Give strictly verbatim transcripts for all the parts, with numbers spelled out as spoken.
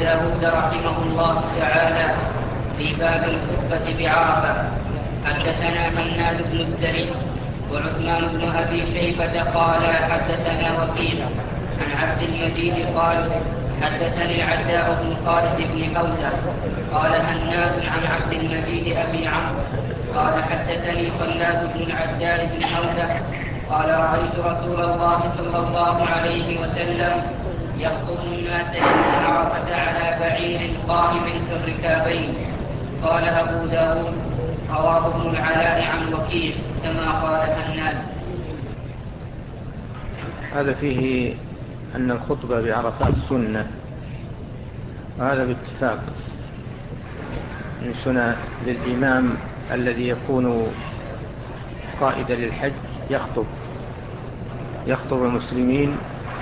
داود رحمه الله تعالى في باب الخطبة بعرفة. حدثنا مناد بن السري وعثمان بن أبي شيبة قال حدثنا وكيع عن عبد المجيد قال حدثني العداء بن خالد بن حوزة قال هناد عن عبد المجيد أبي عمرو قال حدثني خلاد بن العداء بن حوزة قال رأيت رسول الله صلى الله عليه وسلم يخطب الناس يوم عرفة على بعير قائم في الركابين. قال أبو داود رواه ابن العلاء عن وكيع كما قال هناد. هذا فيه أن الخطبة بعرفات سنة، وهذا باتفاق من سنة للإمام الذي يكون قائدا للحج يخطب يخطب المسلمين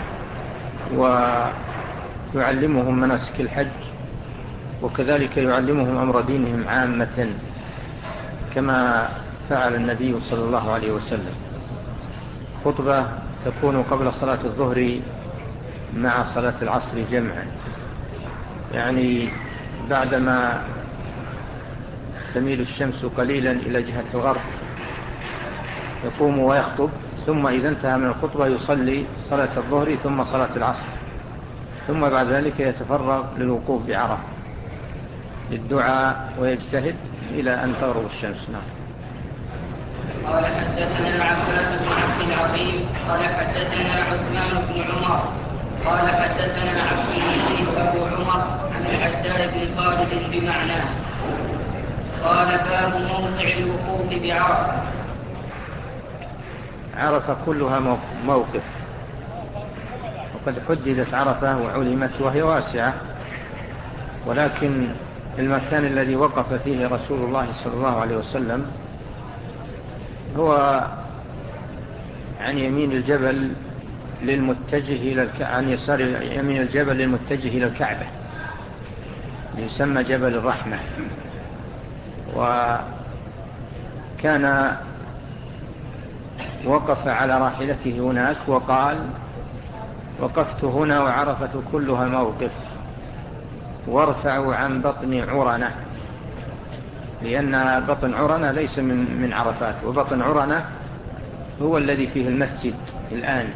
ويعلمهم مناسك الحج، وكذلك يعلمهم أمر دينهم عامة كما فعل النبي صلى الله عليه وسلم. خطبة تكون قبل صلاة الظهر مع صلاة العصر جمعا، يعني بعدما تميل الشمس قليلا إلى جهة الغرب يقوم ويخطب، ثم إذا انتهى من الخطبة يصلي صلاة الظهر ثم صلاة العصر، ثم بعد ذلك يتفرغ للوقوف بعرفة للدعاء ويجتهد إلى أن تغرب الشمس. نعم. قال حدثنا عباس بن عبد العظيم قال حدثنا عثمان بن عمر قال حدثنا عبد المجيد أبو عمر عن العداء بن خالد بمعناه. قال باب موضع الوقوف بعرفة. عرفة كلها موقف، وقد حددت عرفة وعلمت وهي واسعة، ولكن المكان الذي وقف فيه رسول الله صلى الله عليه وسلم هو عن يمين الجبل للمتجه إلى الك... عن يسار يمين الجبل للمتجه إلى الكعبة، يسمى جبل الرحمة. وكان وقف على راحلته هناك وقال وقفت هنا وعرفة كلها موقف وارفعوا عن بطن عرنة، لأن بطن عرنة ليس من, من عرفات، وبطن عرنة هو الذي فيه المسجد الآن،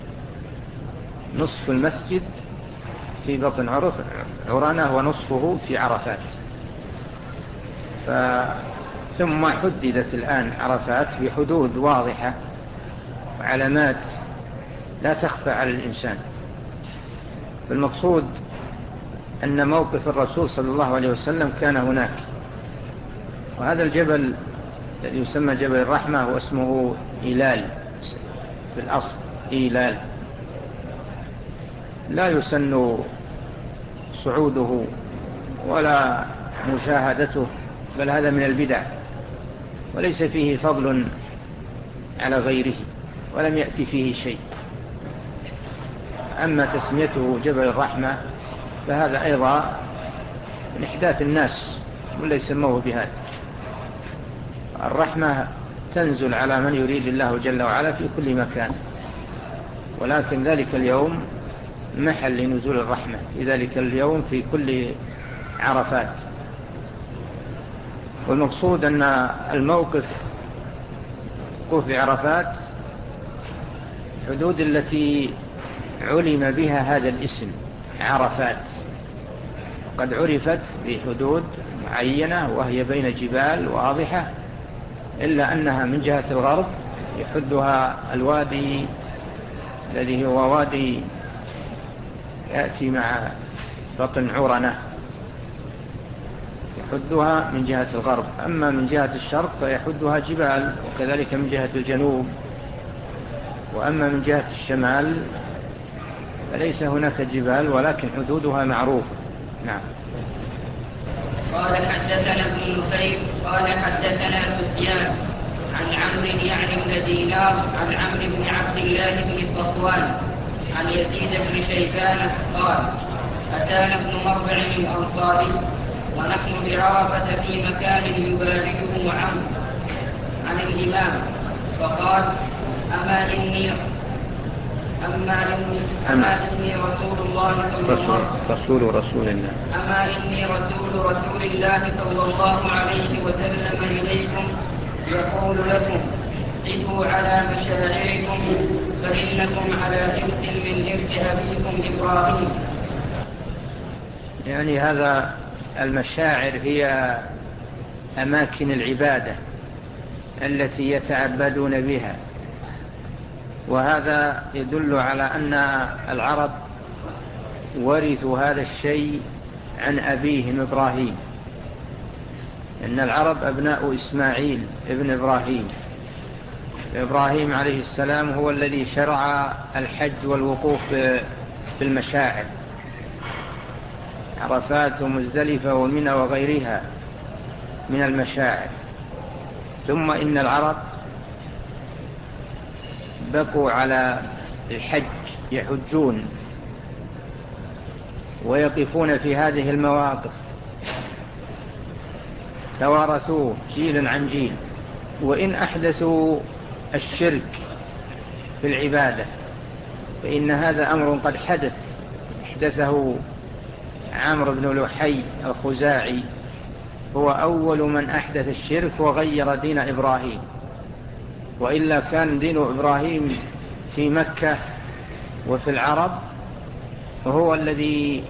نصف المسجد في بطن عرنة ونصفه في عرفات. ف... ثم حددت الآن عرفات بحدود واضحة وعلامات لا تخفى على الإنسان. فالمقصود أن موقف الرسول صلى الله عليه وسلم كان هناك، وهذا الجبل الذي يسمى جبل الرحمة هو اسمه إيلال في الأصل، إيلال لا يسن صعوده ولا مشاهدته، بل هذا من البدع وليس فيه فضل على غيره ولم يأتي فيه شيء. أما تسميته جبل الرحمة فهذا أيضا من إحداث الناس ولا يسموه بهذا. الرحمة تنزل على من يريد الله جل وعلا في كل مكان، ولكن ذلك اليوم محل لنزول الرحمة في ذلك اليوم في كل عرفات. والمقصود أن الموقف وقوف عرفات حدود التي علم بها هذا الاسم عرفات، وقد عرفت بحدود معينة وهي بين جبال واضحة، إلا أنها من جهة الغرب يحدها الوادي الذي هو وادي يأتي مع بطن عرنة، يحدها من جهة الغرب. أما من جهة الشرق فيحدها جبال، وكذلك من جهة الجنوب. وأما من جهة الشمال فليس هناك جبال ولكن حدودها معروفة. نعم. قال حدثنا ابن نفيل قال حدثنا سفيان عن عمرو يعني بن دينار عن عمرو بن عبد الله بن صفوان عن يزيد بن شيبان قال أتانا ابن مربع الأنصاري ونحن بعرفة في مكان يباعده عنه عن الإمام، فقال أما إني أما إني, أما إني رسول الله صلى الله رسول رسول الله أما إني رسول رسول الله صلى الله عليه وسلم إليكم يقول لكم قفوا على مشاعركم فإنكم على إرث من إرث أبيكم إبراهيم. يعني هذا المشاعر هي أماكن العبادة التي يتعبدون بها، وهذا يدل على أن العرب ورثوا هذا الشيء عن أبيهم إبراهيم، إن العرب أبناء إسماعيل ابن إبراهيم. إبراهيم عليه السلام هو الذي شرع الحج والوقوف في المشاعر، عرفات ومزدلفة ومنى وغيرها من المشاعر. ثم إن العرب بقوا على الحج، يحجون ويقفون في هذه المواقف، توارثوه جيل عن جيل. وإن أحدثوا الشرك في العبادة فإن هذا أمر قد حدث، احدثه عمرو بن لحي الخزاعي، هو أول من أحدث الشرك وغير دين إبراهيم، وإلا كان دين إبراهيم في مكة وفي العرب وهو الذي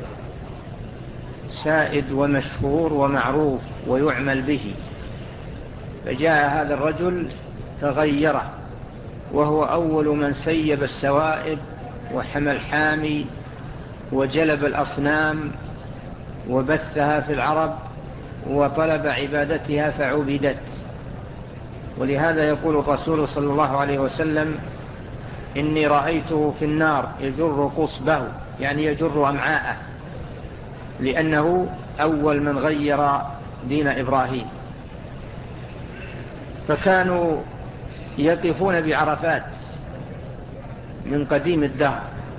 سائد ومشهور ومعروف ويعمل به. فجاء هذا الرجل فغيره، وهو أول من سيب السوائب وحمى الحامي وجلب الأصنام وبثها في العرب وطلب عبادتها فعبدت. ولهذا يقول الرسول صلى الله عليه وسلم: إني رأيته في النار يجر قصبه، يعني يجر أمعاءه، لأنه أول من غير دين إبراهيم. فكانوا يقفون بعرفات من قديم الدهر،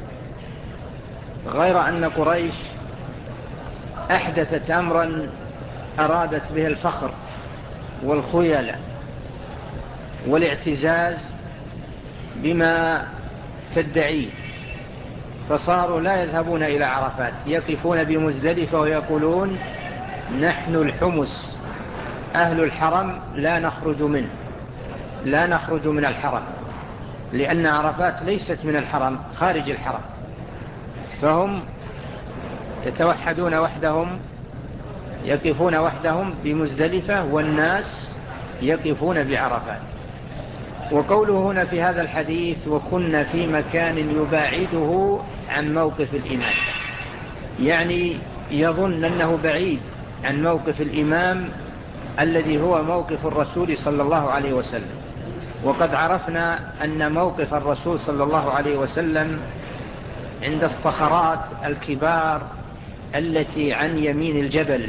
غير أن قريش أحدثت أمرا أرادت به الفخر والخيلة والاعتزاز بما تدعيه، فصاروا لا يذهبون إلى عرفات، يقفون بمزدلفة ويقولون: نحن الحمس أهل الحرم لا نخرج منه، لا نخرج من الحرم، لأن عرفات ليست من الحرم، خارج الحرم. فهم يتوحدون وحدهم، يقفون وحدهم بمزدلفة، والناس يقفون بعرفات. وقوله هنا في هذا الحديث: وكنا في مكان يباعده عن موقف الإمام، يعني يظن أنه بعيد عن موقف الإمام الذي هو موقف الرسول صلى الله عليه وسلم. وقد عرفنا أن موقف الرسول صلى الله عليه وسلم عند الصخرات الكبار التي عن يمين الجبل،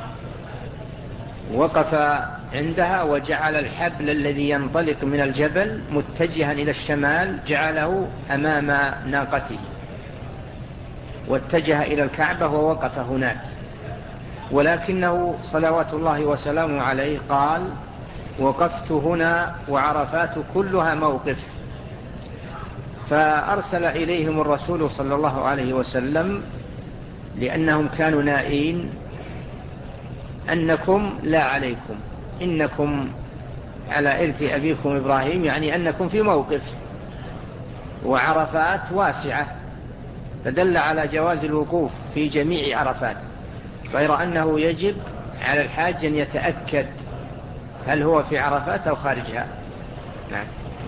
وقف عندها وجعل الحبل الذي ينطلق من الجبل متجها إلى الشمال جعله أمام ناقته، واتجه إلى الكعبة ووقف هناك. ولكنه صلوات الله وسلامه عليه قال: وقفت هنا وعرفات كلها موقف. فأرسل إليهم الرسول صلى الله عليه وسلم لأنهم كانوا نائين: أنكم لا عليكم، إنكم على إرث أبيكم إبراهيم، يعني أنكم في موقف، وعرفات واسعة، فدل على جواز الوقوف في جميع عرفات، غير أنه يجب على الحاج أن يتأكد هل هو في عرفات أو خارجها. نعم.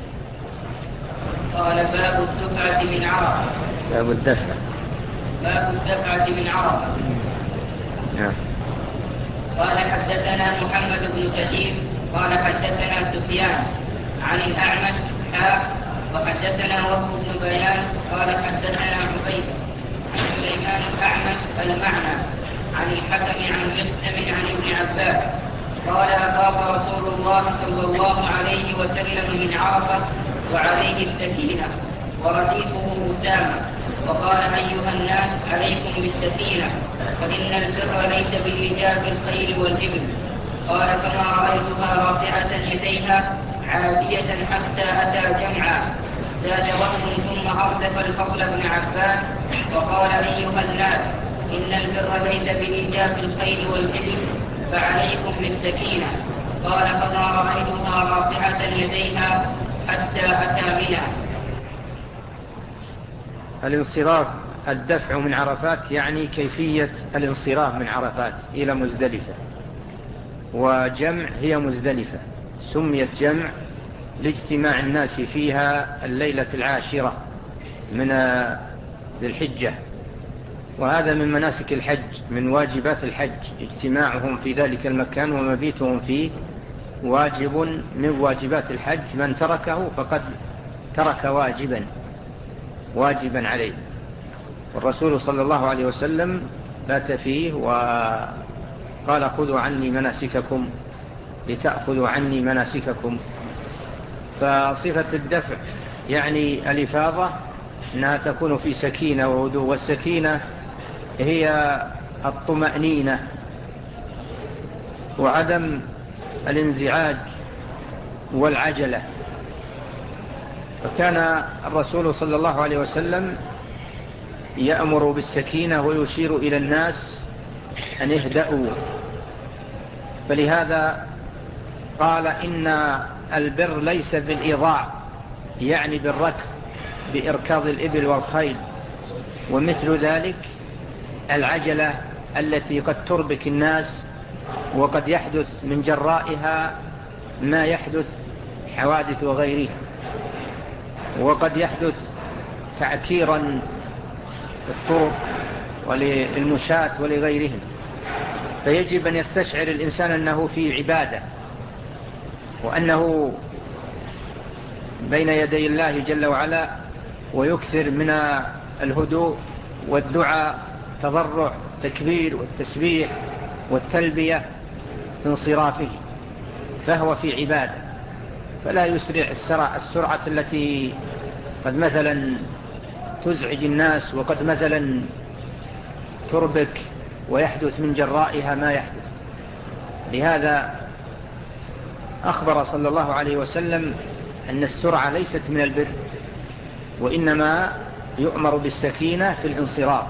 قال: باب الدفعة من عرفة. باب الدفع باب الدفعة من عرفة. نعم. قال: حدثنا محمد بن كثير قال حدثنا سفيان عن الأعمش حاء وحدثنا وهب بن بيان قال حدثنا عبيد عن سليمان الأعمش المعنى عن الحكم عن مقسم عن ابن عباس قال: أفاض رسول الله صلى الله عليه وسلم من عرفة وعليه السكينة ورديفه أسامة، وقال: أيها الناس عليكم بالسكينة، فإن البر ليس بالإجاب الخيل والإبل. قال: فما رأيتها رافعة يديها عابية حتى أتى جمعا، زاد وهب ثم أردف الفضل بن عباس وقال أيها الناس إن البر ليس بإيجاب الخيل والإبل فعليكم بالسكينة. قال فما رأيتها رافعة يديها حتى أتى منى. الانصراف الدفع من عرفات يعني كيفية الانصراف من عرفات إلى مزدلفة، وجمع هي مزدلفة سميت جمع لاجتماع الناس فيها الليلة العاشرة من ذي الحجة، وهذا من مناسك الحج من واجبات الحج اجتماعهم في ذلك المكان ومبيتهم فيه واجب من واجبات الحج، من تركه فقد ترك واجبا واجبا عليه. والرسول صلى الله عليه وسلم بات فيه وقال خذوا عني مناسككم لتأخذوا عني مناسككم. فصفة الدفع يعني الإفاضة أنها تكون في سكينة وهدوء، والسكينة هي الطمأنينة وعدم الانزعاج والعجلة. فكان الرسول صلى الله عليه وسلم يأمر بالسكينة ويشير إلى الناس أن يهدأوا، فلهذا قال إن البر ليس بالإضاع يعني بالركض بإركاض الإبل والخيل، ومثل ذلك العجلة التي قد تربك الناس وقد يحدث من جرائها ما يحدث حوادث وغيرها، وقد يحدث تعكيرا الطرق وللمشاة ولغيرهم. فيجب أن يستشعر الإنسان أنه في عبادة وأنه بين يدي الله جل وعلا، ويكثر من الهدوء والدعاء تضرع تكبير والتسبيح والتلبية في انصرافه، فهو في عبادة. فلا يسرع السرعة, السرعة التي قد مثلا تزعج الناس وقد مثلا تربك ويحدث من جرائها ما يحدث. لهذا أخبر صلى الله عليه وسلم أن السرعة ليست من البر، وإنما يؤمر بالسكينة في الانصراف.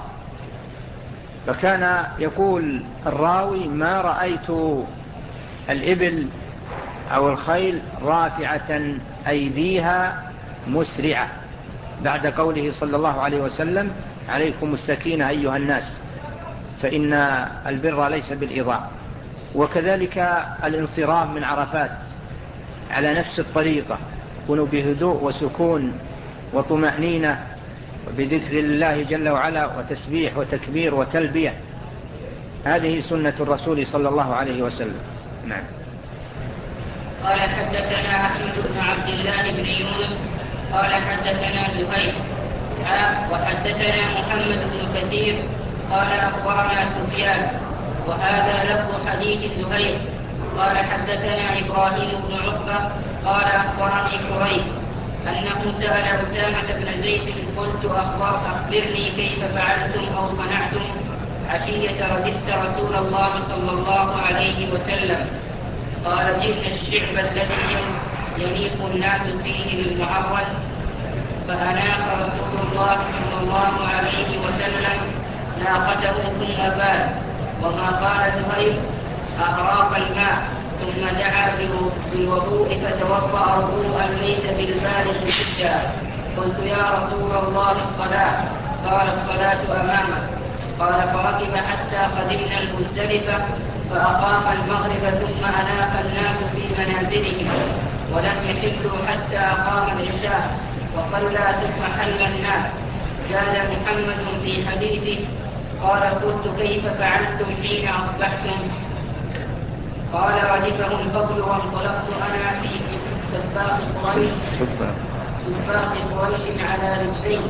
فكان يقول الراوي ما رأيت الإبل أو الخيل رافعة أيديها مسرعة بعد قوله صلى الله عليه وسلم عليكم السكينة أيها الناس فإن البر ليس بالإضاعة. وكذلك الانصراف من عرفات على نفس الطريقة، كونوا بهدوء وسكون وطمأنينة وبذكر الله جل وعلا وتسبيح وتكبير وتلبية. هذه سنة الرسول صلى الله عليه وسلم. نعم. قال حدثنا أحمد بن عبد الله بن يونس قال حدثنا زهير وحدثنا محمد بن كثير قال أخبرنا سفيان وهذا لفظ حديث زهير قال حدثنا إبراهيم بن عقبة قال أخبرني كريب أنه سأل أسامة بن زيد قلت أخبر أخبرني كيف فعلتم أو صنعتم عشية رددت رسول الله صلى الله عليه وسلم. قال جئنا الشعب الذي ينيق الناس فيه للمعرس فأناق رسول الله صلى الله عليه وسلم ناقته ثم بال، وما قال زهير أهراق الماء ثم دعا بالوضوء فتوضأ وضوءا ليس بالبالغ جدا. قلت يا رسول الله الصلاة؟ قال الصلاة أمامك. قال فركب حتى قدمنا المزدلفة فأقام المغرب ثم أناخ الناس في منازلهم ولم يحلوا حتى أقام العشاء وصلى ثم حل الناس. زاد محمد في حديثه قال قلت كيف فعلتم حين أصبحتم؟ قال ردفه الفضل وانطلقت أنا في سباق قريش سباق قريش على رجلين.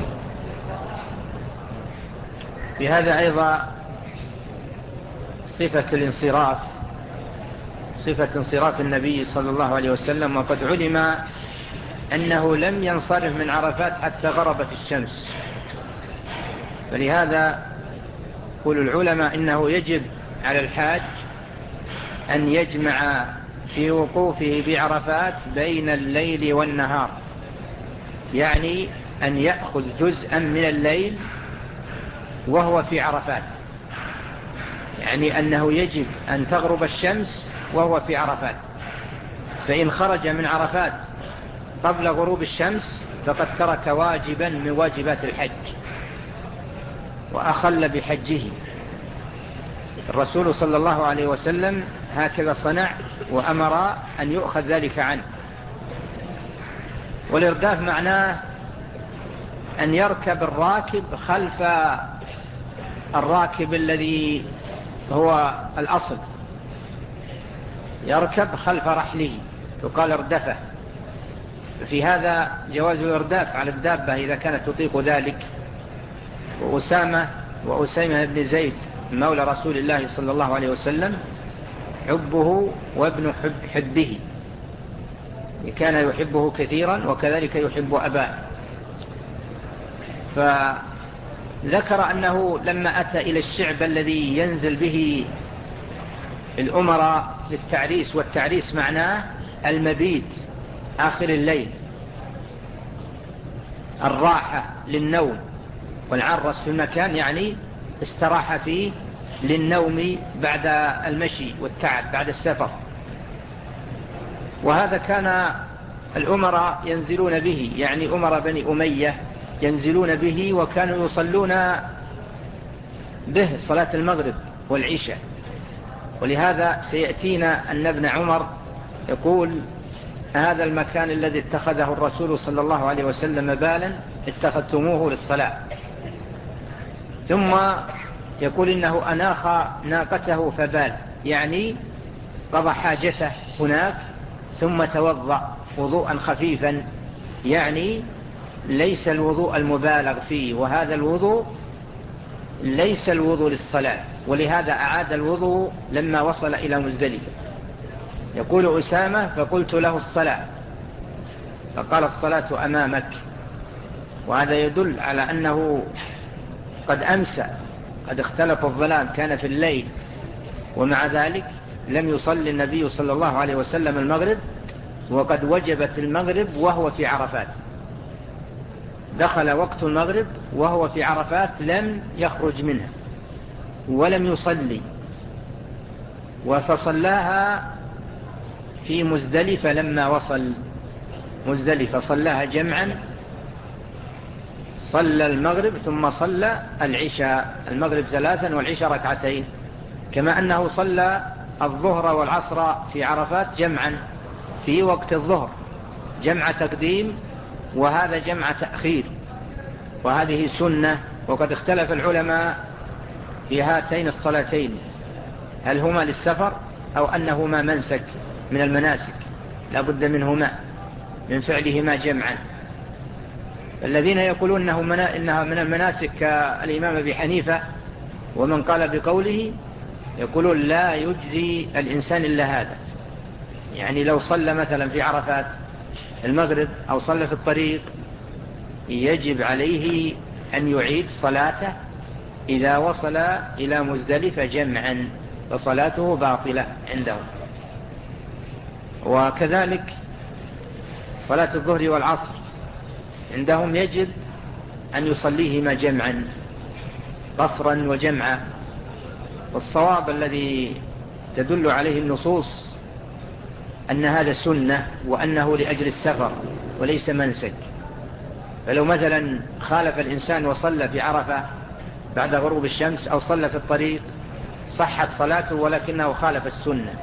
في هذا أيضا صفة الانصراف، صفة انصراف النبي صلى الله عليه وسلم. وقد علم أنه لم ينصرف من عرفات حتى غربت الشمس، فلهذا يقول العلماء إنه يجب على الحاج أن يجمع في وقوفه بعرفات بين الليل والنهار، يعني أن يأخذ جزءا من الليل وهو في عرفات، يعني أنه يجب أن تغرب الشمس وهو في عرفات، فإن خرج من عرفات قبل غروب الشمس فقد ترك واجبا من واجبات الحج وأخل بحجه. الرسول صلى الله عليه وسلم هكذا صنع وأمر أن يؤخذ ذلك عنه. والإرداف معناه أن يركب الراكب خلف الراكب الذي هو الأصل، يركب خلف رحله يقال اردفه. في هذا جواز الإرداف على الدابة إذا كانت تطيق ذلك. وأسامة وأسيمة بن زيد مولى رسول الله صلى الله عليه وسلم حبه وابن حب حبه، كان يحبه كثيرا وكذلك يحب أباه. فذكر أنه لما أتى إلى الشعب الذي ينزل به الأمراء للتعريس، والتعريس معناه المبيت آخر الليل، الراحة للنوم، والعرس في المكان يعني استراح فيه للنوم بعد المشي والتعب بعد السفر. وهذا كان الأمراء ينزلون به، يعني أمراء بني أمية ينزلون به، وكانوا يصلون به صلاة المغرب والعشاء. ولهذا سيأتينا أن ابن عمر يقول هذا المكان الذي اتخذه الرسول صلى الله عليه وسلم بالا اتخذتموه للصلاة. ثم يقول إنه أناخ ناقته فبال، يعني قضى حاجته هناك ثم توضأ وضوءا خفيفا، يعني ليس الوضوء المبالغ فيه، وهذا الوضوء ليس الوضوء للصلاة. ولهذا أعاد الوضوء لما وصل إلى مزدلفة. يقول أسامة فقلت له الصلاة، فقال الصلاة أمامك. وهذا يدل على أنه قد أمسى، قد اختلف الظلام، كان في الليل، ومع ذلك لم يصلي النبي صلى الله عليه وسلم المغرب، وقد وجبت المغرب وهو في عرفات. دخل وقت المغرب وهو في عرفات لم يخرج منها ولم يصلي، وفصلاها في مزدلفة. لما وصل مزدلفة صلاها جمعا، صلى المغرب ثم صلى العشاء، المغرب ثلاثا والعشاء ركعتين، كما أنه صلى الظهر والعصر في عرفات جمعا في وقت الظهر، جمع تقديم وهذا جمع تأخير، وهذه سنة. وقد اختلف العلماء في هاتين الصلاتين، هل هما للسفر أو أنهما منسك من المناسك لا بد منهما من فعلهما جمعا. الذين يقولون إنها من المناسك كالإمام أبي حنيفة ومن قال بقوله يقولون لا يجزي الإنسان إلا هذا، يعني لو صلى مثلا في عرفات المغرب أو صلى في الطريق يجب عليه أن يعيد صلاته إذا وصل إلى مزدلفة جمعا، فصلاته باطلة عندهم. وكذلك صلاة الظهر والعصر عندهم يجب أن يصليهما جمعا قصرا وجمعا. والصواب الذي تدل عليه النصوص أن هذا سنة، وأنه لأجل السفر وليس منسك. فلو مثلا خالف الإنسان وصلى في عرفة بعد غروب الشمس أو صلى في الطريق صحت صلاته ولكنه خالف السنة،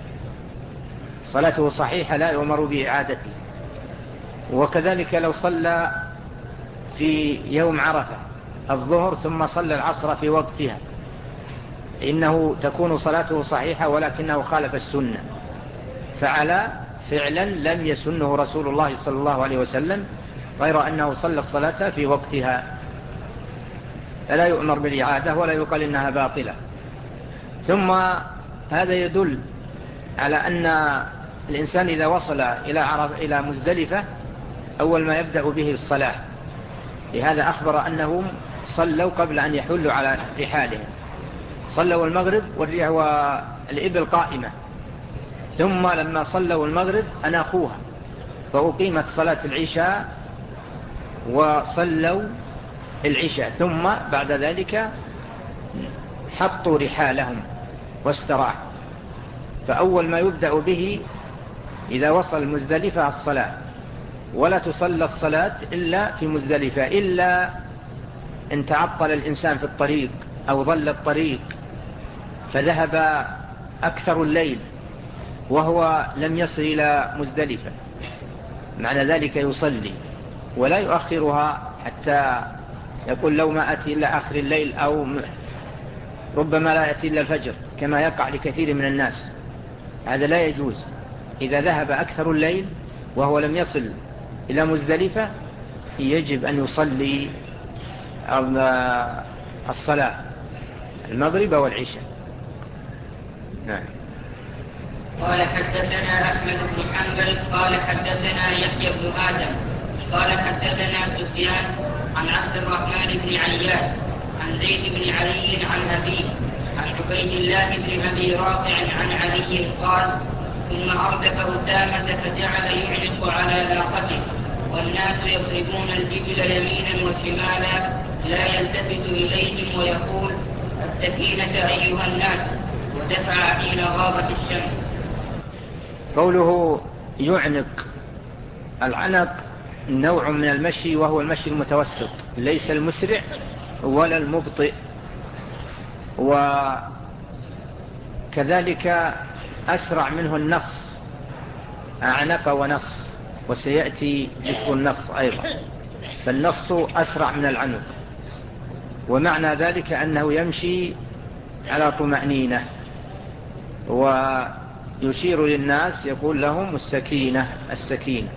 صلاته صحيحة لا يؤمر بإعادته. وكذلك لو صلى في يوم عرفة الظهر ثم صلى العصر في وقتها إنه تكون صلاته صحيحة ولكنه خالف السنة، فعلى فعلا لم يسنه رسول الله صلى الله عليه وسلم، غير أنه صلى الصلاة في وقتها، فلا يؤمر بالإعادة ولا يقال إنها باطلة. ثم هذا يدل على أن الإنسان إذا وصل إلى عرف إلى مزدلفة أول ما يبدأ به الصلاة، لهذا أخبر أنهم صلوا قبل أن يحلوا على رحالهم، صلوا المغرب والإبل قائمة، ثم لما صلوا المغرب أناخوها فأقيمت صلاة العشاء وصلوا العشاء، ثم بعد ذلك حطوا رحالهم واستراحوا. فأول ما يبدأ به إذا وصل مزدلفة الصلاة، ولا تصلى الصلاة إلا في مزدلفة، إلا إن تعطل الإنسان في الطريق أو ضل الطريق فذهب أكثر الليل وهو لم يصل إلى مزدلفة، معنى ذلك يصلي ولا يؤخرها حتى يقول لو ما أتي إلا آخر الليل، أو ربما لا يأتي إلا الفجر كما يقع لكثير من الناس. هذا لا يجوز. إذا ذهب أكثر الليل وهو لم يصل إلى مزدلفة يجب أن يصلي الصلاة المغرب والعشاء. نعم. قال حدثنا أحمد بن حنبل قال حدثنا يحيى بن آدم قال حدثنا سفيان عن عبد الرحمن بن عياش عن زيد بن علي عن أبيه عن عبيد الله بن أبي رافع عن علي قال ثم أردف أسامة فجعل يعنق على ناقته والناس يضربون الإبل يمينا وشمالا لا يلتفت إليهم ويقول السكينة أيها الناس، ودفع حين غابت الشمس. قوله يعنق، العنق نوع من المشي وهو المشي المتوسط، ليس المسرع ولا المبطئ. وكذلك أسرع منه النص، أعنق ونص، وسيأتي ذكر النص أيضا، فالنص أسرع من العنق. ومعنى ذلك أنه يمشي على طمأنينة ويشير للناس يقول لهم السكينة السكينة.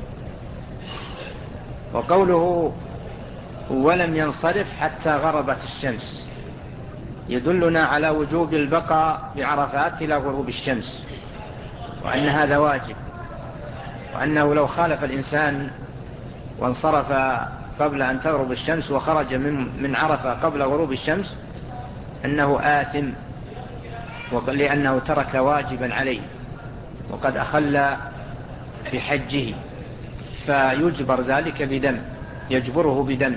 وقوله ولم ينصرف حتى غربت الشمس يدلنا على وجوب البقاء بعرفات إلى غروب الشمس، وأن هذا واجب، وأنه لو خالف الإنسان وانصرف قبل أن تغرب الشمس وخرج من من عرفة قبل غروب الشمس أنه آثم، لأنه ترك واجبا عليه وقد أخل بحجه، فيجبر ذلك بدم، يجبره بدم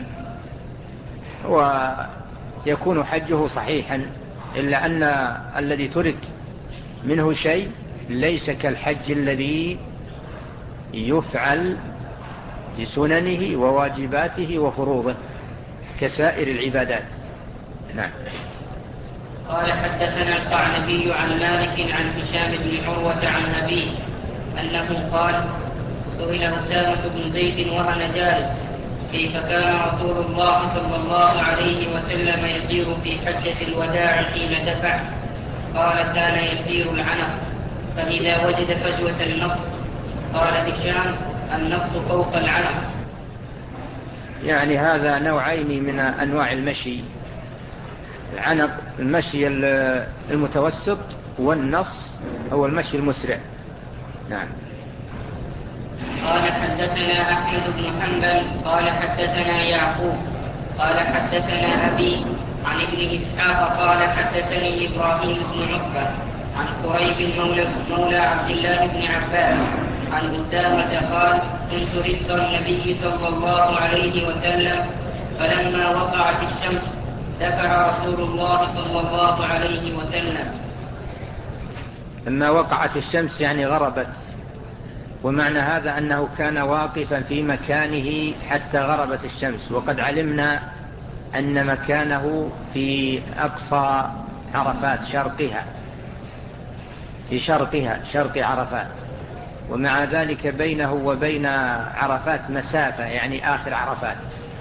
ويكون حجه صحيحا، إلا أن الذي ترك منه شيء ليس كالحج الذي يفعل لسننه وواجباته وفروضه كسائر العبادات. نعم. قال حدثنا القعنبي عن مالك عن هشام بن عروة عن أبيه أنه قال سئل أسامة بن زيد وأنا جالس كيف كان رسول الله صلى الله عليه وسلم يسير في حجة الوداع حين دفع؟ قال كان يسير العنق فإذا وجد فجوة النص. قال هشام النص فوق العنق. يعني هذا نوعين من أنواع المشي، العنق المشي المتوسط، والنص هو المشي المسرع. نعم. قال حدثنا أحمد بن حنبل قال حدثنا يعقوب قال حدثنا أبي عن ابن إسحاق قال حدثني إبراهيم بن عقبة عن قريب مولى, مولى عبد الله بن عباس عن أسامة قال كنت رفق النبي صلى الله عليه وسلم فلما وقعت الشمس دفع رسول الله صلى الله عليه وسلم. لما وقعت الشمس يعني غربت، ومعنى هذا أنه كان واقفا في مكانه حتى غربت الشمس، وقد علمنا أن مكانه في أقصى عرفات، شرقها، في شرقها شرق عرفات، ومع ذلك بينه وبين عرفات مسافة، يعني آخر عرفات،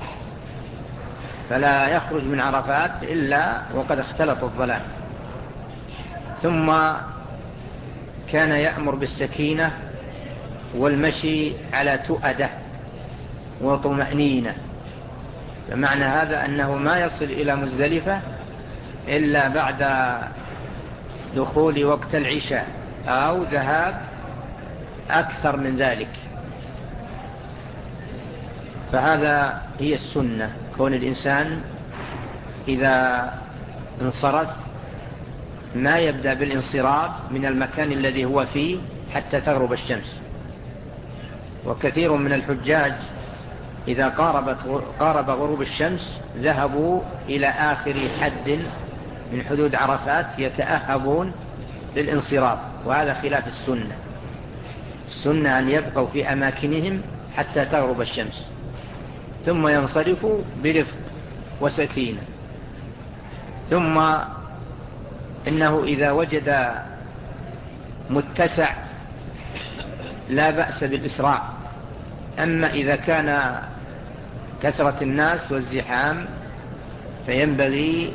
فلا يخرج من عرفات إلا وقد اختلط الظلام. ثم كان يأمر بالسكينة والمشي على تؤدة وطمأنينة، فمعنى هذا أنه ما يصل إلى مزدلفة إلا بعد دخول وقت العشاء أو ذهاب أكثر من ذلك. فهذا هي السنة، كون الإنسان إذا انصرف ما يبدأ بالانصراف من المكان الذي هو فيه حتى تغرب الشمس. وكثير من الحجاج إذا قاربت قارب غروب الشمس ذهبوا إلى آخر حد من حدود عرفات يتأهبون للانصراف، وهذا خلاف السنة. السنة أن يبقوا في أماكنهم حتى تغرب الشمس ثم ينصرفوا برفق وسكينة. ثم إنه إذا وجد متسع لا بأس بالإسراع، أما إذا كان كثرة الناس والزحام فينبغي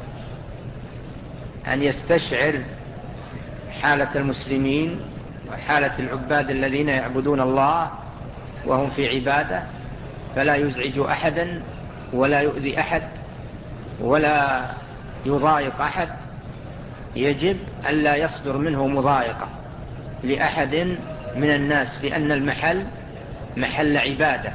أن يستشعر حالة المسلمين وحالة العباد الذين يعبدون الله وهم في عبادة، فلا يزعج أحدا ولا يؤذي أحد ولا يضايق أحد. يجب أن لا يصدر منه مضايقة لأحد من الناس، لأن المحل محل عبادة،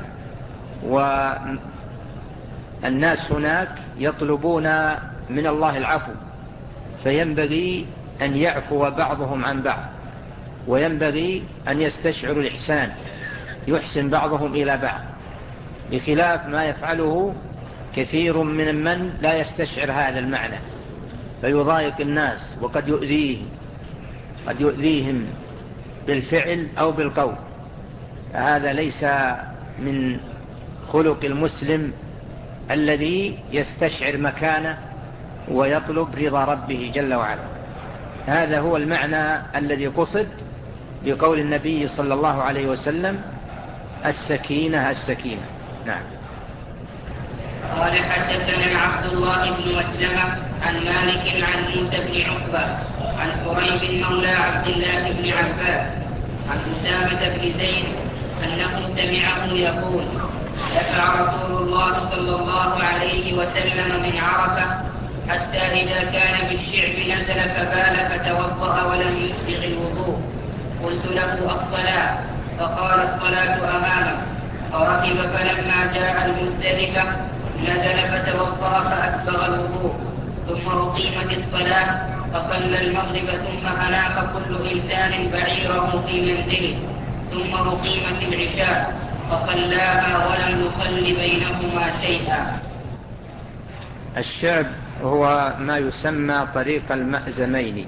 والناس هناك يطلبون من الله العفو، فينبغي أن يعفو بعضهم عن بعض، وينبغي أن يستشعروا الإحسان، يحسن بعضهم إلى بعض، بخلاف ما يفعله كثير من من لا يستشعر هذا المعنى فيضايق الناس، وقد يؤذيهم قد يؤذيهم بالفعل أو بالقول. هذا ليس من خلق المسلم الذي يستشعر مكانه ويطلب رضا ربه جل وعلا. هذا هو المعنى الذي قصد بقول النبي صلى الله عليه وسلم: السكينة السكينة. نعم. قال: حدثنا عبد الله بن مسلمة عن مالك عن موسى بن عقبة عن قريب مولى عبد الله بن عباس عن أسامة بن زيد أنه سمعه يقول: دفع رسول الله صلى الله عليه وسلم من عرفة حتى إذا كان بالشعب نزل فبال فتوضأ ولم يسبغ الوضوء. قلت له: الصلاة؟ فقال: الصلاة أمامك. فركب فلما جاء المزدلفة نزل فتوضأ فأسبغ الوضوء، ثم أقيمت الصلاة فصلى المغرب، ثم أناخ كل إنسان بعيره في منزله، ثم أقيمت العشاء فصلاها ولم يصل بينهما شيئا. الشعب هو ما يسمى طريق المأزمين،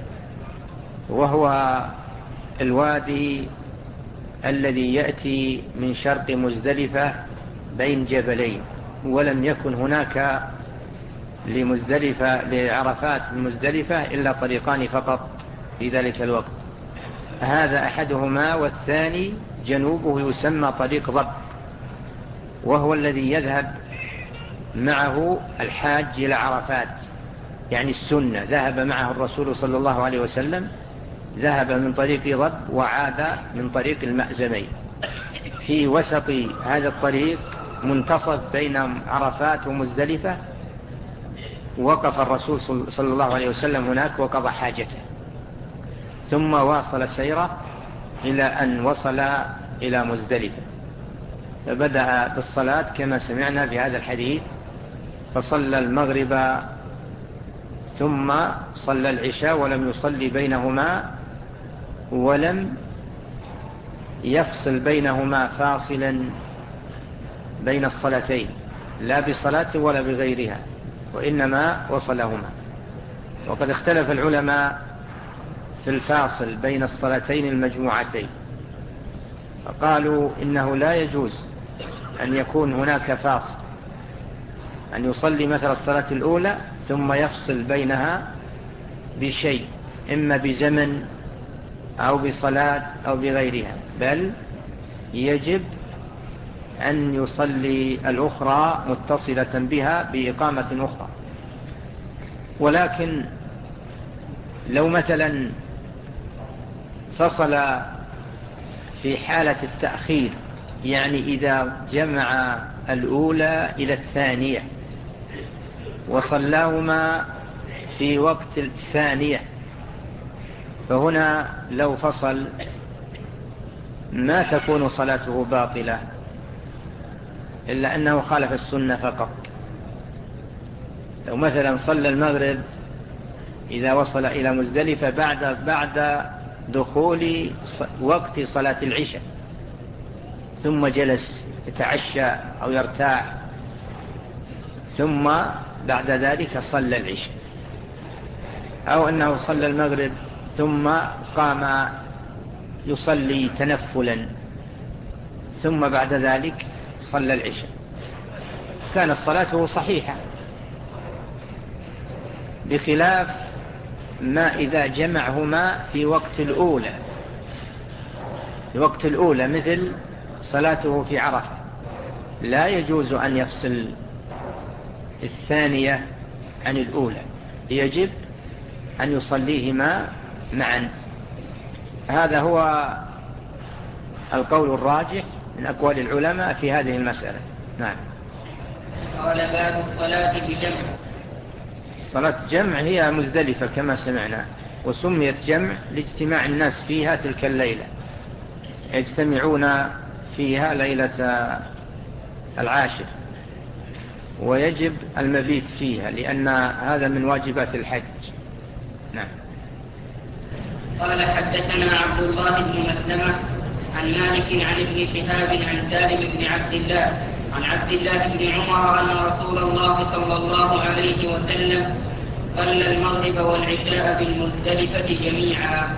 وهو الوادي الذي يأتي من شرق مزدلفة بين جبلين، ولم يكن هناك لمزدلفة لعرفات المزدلفة إلا طريقان فقط في ذلك الوقت، هذا أحدهما، والثاني جنوبه يسمى طريق ضب، وهو الذي يذهب معه الحاج إلى عرفات، يعني السنة ذهب معه الرسول صلى الله عليه وسلم، ذهب من طريق ضب وعاد من طريق المأزمين. في وسط هذا الطريق منتصف بين عرفات ومزدلفة وقف الرسول صلى الله عليه وسلم هناك وقضى حاجته، ثم واصل سيره إلى أن وصل إلى مزدلفة، فبدأ بالصلاة كما سمعنا في هذا الحديث، فصلى المغرب ثم صلى العشاء ولم يصلي بينهما، ولم يفصل بينهما فاصلا بين الصلاتين، لا بصلاة ولا بغيرها، وإنما وصلهما. وقد اختلف العلماء في الفاصل بين الصلاتين المجموعتين، فقالوا إنه لا يجوز أن يكون هناك فاصل، أن يصلي مثل الصلاة الأولى ثم يفصل بينها بشيء، إما بزمن أو بصلاة أو بغيرها، بل يجب أن يصلي الأخرى متصلة بها بإقامة أخرى. ولكن لو مثلا فصل في حالة التأخير، يعني إذا جمع الأولى إلى الثانية وصلاهما في وقت الثانية، فهنا لو فصل ما تكون صلاته باطلة، إلا أنه خالف السنة فقط. لو مثلا صلى المغرب إذا وصل إلى مزدلفة بعد بعد دخول وقت صلاة العشاء، ثم جلس يتعشى أو يرتاح، ثم بعد ذلك صلى العشاء، أو أنه صلى المغرب ثم قام يصلي تنفلا ثم بعد ذلك صلى العشاء، كانت صلاته صحيحة، بخلاف ما إذا جمعهما في وقت الأولى في وقت الأولى مثل صلاته في عرفة، لا يجوز أن يفصل الثانية عن الأولى، يجب أن يصليهما معا. هذا هو القول الراجح من أقوال العلماء في هذه المسألة. نعم. قال باب الصلاة بجمع. صلاة جمع هي مزدلفة كما سمعنا، وسميت جمع لاجتماع الناس فيها تلك الليلة، يجتمعون فيها ليلة العاشر، ويجب المبيت فيها لأن هذا من واجبات الحج. نعم. قال حدثنا عبد الله بن مسلمة عن مالك عن ابن شهاب عن سالم بن عبد الله عن عبد الله بن عمر أن رسول الله صلى الله عليه وسلم صلى المغرب والعشاء بالمزدلفة جميعا.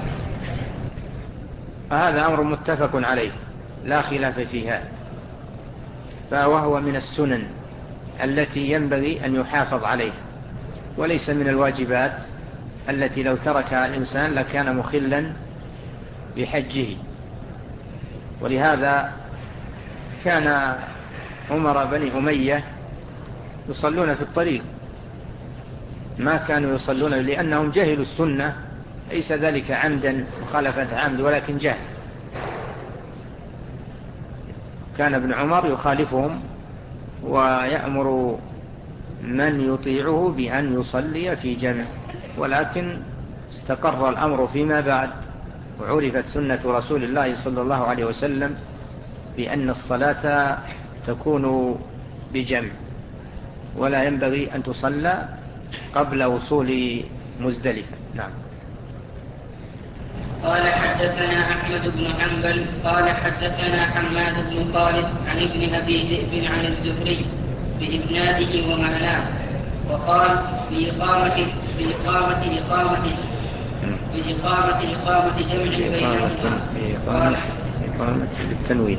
هذا أمر متفق عليه لا خلاف فيها، فهو من السنن التي ينبغي أن يحافظ عليها، وليس من الواجبات التي لو تركها الإنسان لكان مخلا بحجه. ولهذا كان عمر بني أمية يصلون في الطريق، ما كانوا يصلون لأنهم جهلوا السنة، ليس ذلك عمدا مخالفة عمد ولكن جهل. كان ابن عمر يخالفهم ويأمر من يطيعه بأن يصلي في جمع، ولكن استقر الأمر فيما بعد وعرفت سنة رسول الله صلى الله عليه وسلم بأن الصلاة تكون بجمع، ولا ينبغي أن تصلى قبل وصول مزدلفة. نعم. قال حدثنا أحمد بن حنبل قال حدثنا حماد بن خالد عن ابن أبي ذئب عن الزهري بإسناده ومعناه، وقال بإقامة بإقامة إقامة بإقامة إقامة جمع بينهما. قال إقامة بالتنوين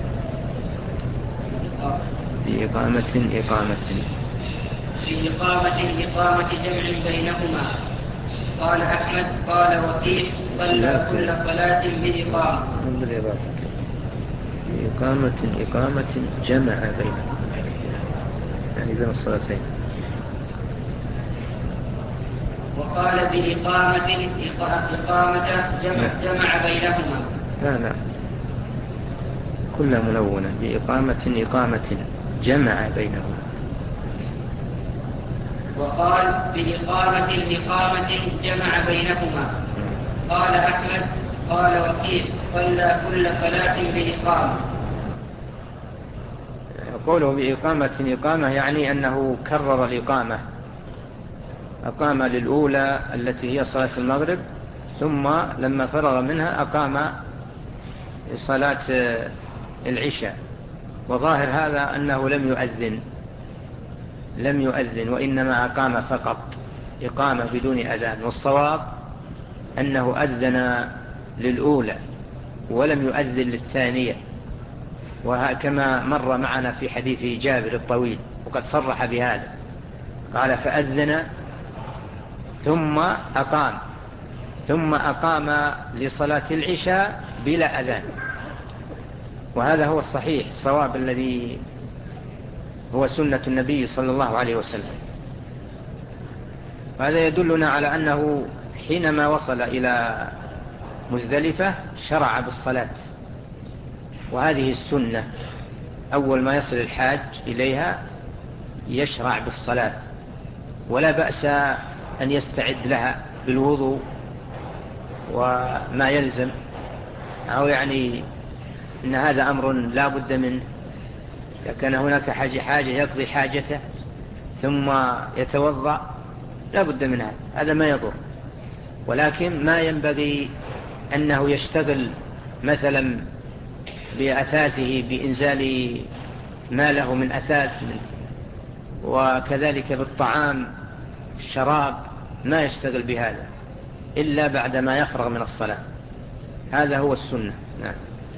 بإقامة إقامة بإقامة إقامة جمع بينهما. قال أحمد قال وكيع صلى كل صلاة بإقامة بإقامة إقامة جمع بينهما، يعني بين الصلاتين. وقال بإقامة إقامة جمع, جمع بينهما. لا لا كلها منونة، بإقامة إقامة جمع بينهما. وقال بإقامة إقامة جمع بينهما. قال أحمد قال وكيع صلى كل صلاة بإقامة. قوله بإقامة إقامة يعني أنه كرر الإقامة، أقام للأولى التي هي صلاة المغرب، ثم لما فرغ منها أقام صلاة العشاء. وظاهر هذا أنه لم يؤذن لم يؤذن وإنما أقام فقط إقامة بدون أذان، والصواب أنه أذن للأولى ولم يؤذن للثانية، وكما مر معنا في حديث جابر الطويل وقد صرح بهذا، قال فأذن ثم أقام ثم أقام لصلاة العشاء بلا أذان، وهذا هو الصحيح الصواب الذي هو سنة النبي صلى الله عليه وسلم. وهذا يدلنا على أنه حينما وصل إلى مزدلفة شرع بالصلاة، وهذه السنة أول ما يصل الحاج إليها يشرع بالصلاة، ولا بأس أن يستعد لها بالوضوء وما يلزم، أو يعني إن هذا أمر لا بد منه. إذا كان هناك حاجة حاجة يقضي حاجته ثم يتوضأ لا بد من هذا، هذا ما يضر. ولكن ما ينبغي أنه يشتغل مثلا بأثاثه بإنزال ما له من أثاث، وكذلك بالطعام الشراب ما يشتغل بهذا إلا بعدما يفرغ من الصلاة. هذا هو السنة. نعم.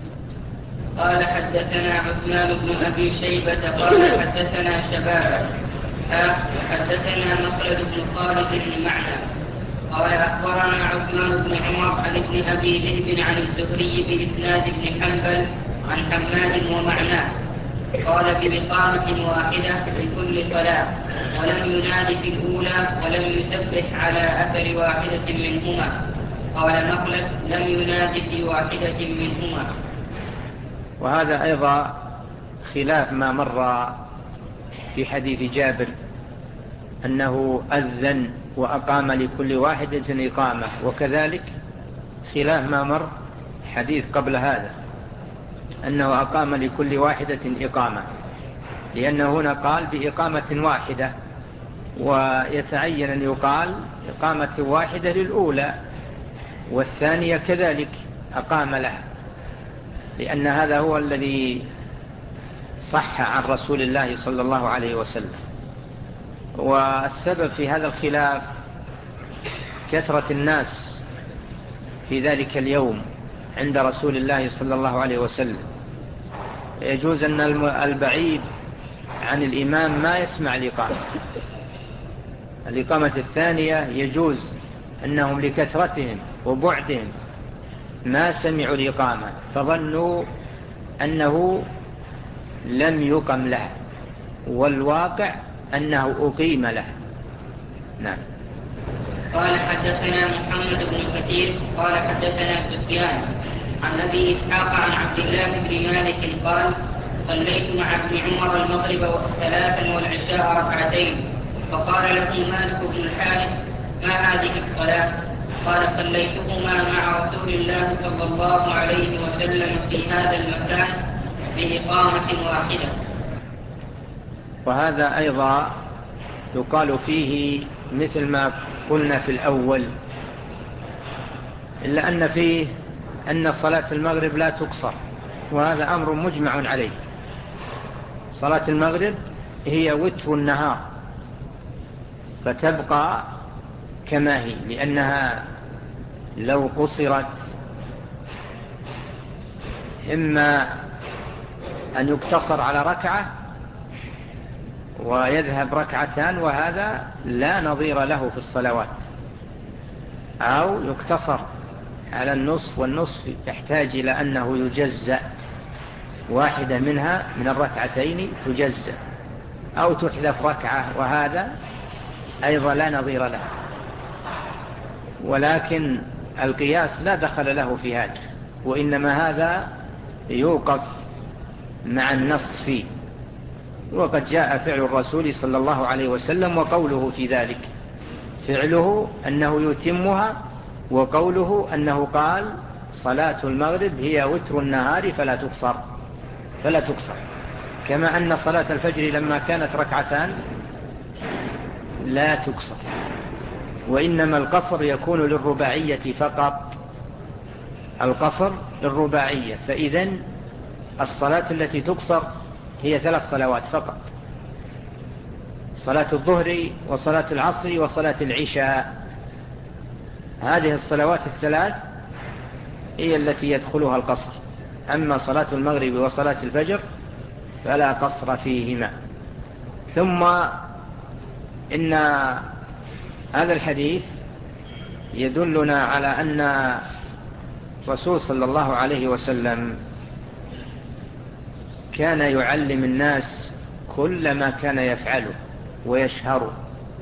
قال حدثنا عثمان بن أبي شيبة قال حدثنا شبابة حدثنا مخلد بن خالد المعنى قال أخبرنا عثمان بن عمر عن ابن أبي ذئب عن الزهري بإسناد ابن حنبل عن حماد ومعناه قال بإقامة واحدة لكل صلاة، ولم يناد في الأولى ولم يسبح على أثر واحدة منهما. قال مخلد لم يناد في واحدة منهما. وهذا أيضا خلاف ما مر في حديث جابر أنه أذن وأقام لكل واحدة إقامة، وكذلك خلاف ما مر حديث قبل هذا أنه أقام لكل واحدة إقامة، لأنه هنا قال بإقامة واحدة، ويتعين أن يقال إقامة واحدة للأولى والثانية كذلك أقام لها، لأن هذا هو الذي صح عن رسول الله صلى الله عليه وسلم. والسبب في هذا الخلاف كثرة الناس في ذلك اليوم عند رسول الله صلى الله عليه وسلم. يجوز أن البعيد عن الإمام ما يسمع الإقامة الإقامة الثانية، يجوز أنهم لكثرتهم وبعدهم ما سمعوا الإقامة فظنوا أنه لم يقم له، والواقع أنه أقيم له. نعم. قال حدثنا محمد بن كثير قال حدثنا سفيان عن أبي إسحاق عن عبد الله بن مالك قال صليت مع ابن عمر المغرب ثلاثا والعشاء ركعتين، فقال له مالك بن الحارث ما هذه الصلاة؟ قال صليتهما مع رسول الله صلى الله عليه وسلم في هذا المكان بإقامة واحدة. وهذا أيضا يقال فيه مثل ما قلنا في الأول، إلا أن فيه أن صلاة المغرب لا تقصر، وهذا أمر مجمع عليه. صلاة المغرب هي وتر النهار فتبقى كما هي، لأنها لو قصرت إما أن يقتصر على ركعة ويذهب ركعتان، وهذا لا نظير له في الصلوات، أو يقتصر على النصف، والنصف يحتاج إلى أنه يجزأ واحدة منها من الركعتين تجزأ، أو تحذف ركعة، وهذا أيضا لا نظير له. ولكن القياس لا دخل له في هذا، وإنما هذا يوقف مع النص فيه، وقد جاء فعل الرسول صلى الله عليه وسلم وقوله في ذلك، فعله أنه يتمها، وقوله أنه قال صلاة المغرب هي وتر النهار فلا تقصر فلا تقصر كما أن صلاة الفجر لما كانت ركعتان لا تقصر، وإنما القصر يكون للرباعية فقط، القصر للرباعية. فإذن الصلاة التي تقصر هي ثلاث صلوات فقط، صلاة الظهر وصلاة العصر وصلاة العشاء. هذه الصلوات الثلاث هي التي يدخلها القصر، أما صلاة المغرب وصلاة الفجر فلا قصر فيهما. ثم إن هذا الحديث يدلنا على أن الرسول صلى الله عليه وسلم كان يعلم الناس كل ما كان يفعله ويشهره،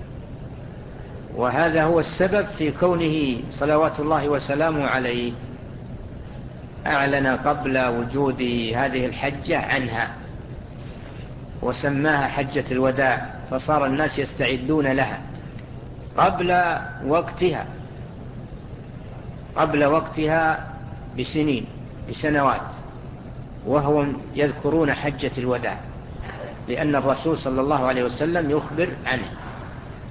وهذا هو السبب في كونه صلوات الله وسلامه عليه أعلن قبل وجود هذه الحجة عنها، وسماها حجة الوداع، فصار الناس يستعدون لها قبل وقتها قبل وقتها بسنين بسنوات، وهم يذكرون حجة الوداع، لأن الرسول صلى الله عليه وسلم يخبر عنه،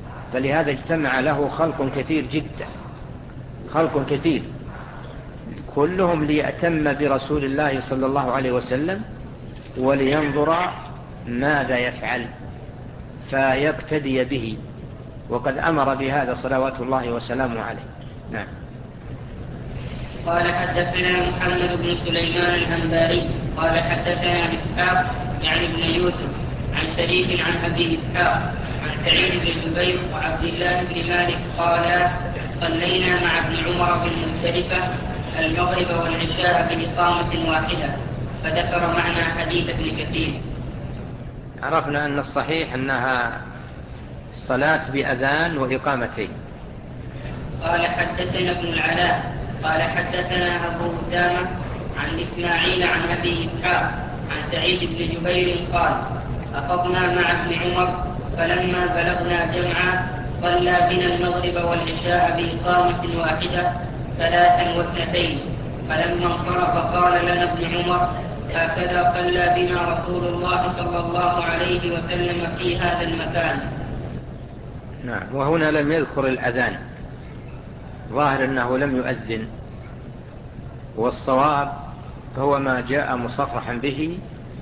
فلهذا اجتمع له خلق كثير جدا، خلق كثير، كلهم ليأتم برسول الله صلى الله عليه وسلم ولينظر ماذا يفعل فيقتدي به، وقد أمر بهذا صلوات الله وسلامه عليه. نعم. قال حدثنا محمد بن سليمان الأنباري قال حدثنا إسحاق يعني ابن يوسف عن شريك عن أبي إسحاق عن سعيد بن جبير وعبد الله بن مالك قال صلينا مع ابن عمر في المزدلفة المغرب والعشاء بإقامة واحدة، فذكر معنى حديث ابن كثير. عرفنا أن الصحيح أنها صلاة بأذان وإقامتين. قال حدثنا ابن العلاء قال حدثنا أبو أسامة عن إسماعيل عن أبي إسحاق عن سعيد بن جبير قال أفضنا مع ابن عمر فلما بلغنا جمعا صلى بنا المغرب والعشاء بإقامة واحدة ثلاثا واثنتين، فلما انصرف قال لنا ابن عمر هكذا صلى بنا رسول الله صلى الله عليه وسلم في هذا المكان. نعم. وهنا لم يذكر الأذان، ظاهر أنه لم يؤذن، والصواب هو ما جاء مصرحا به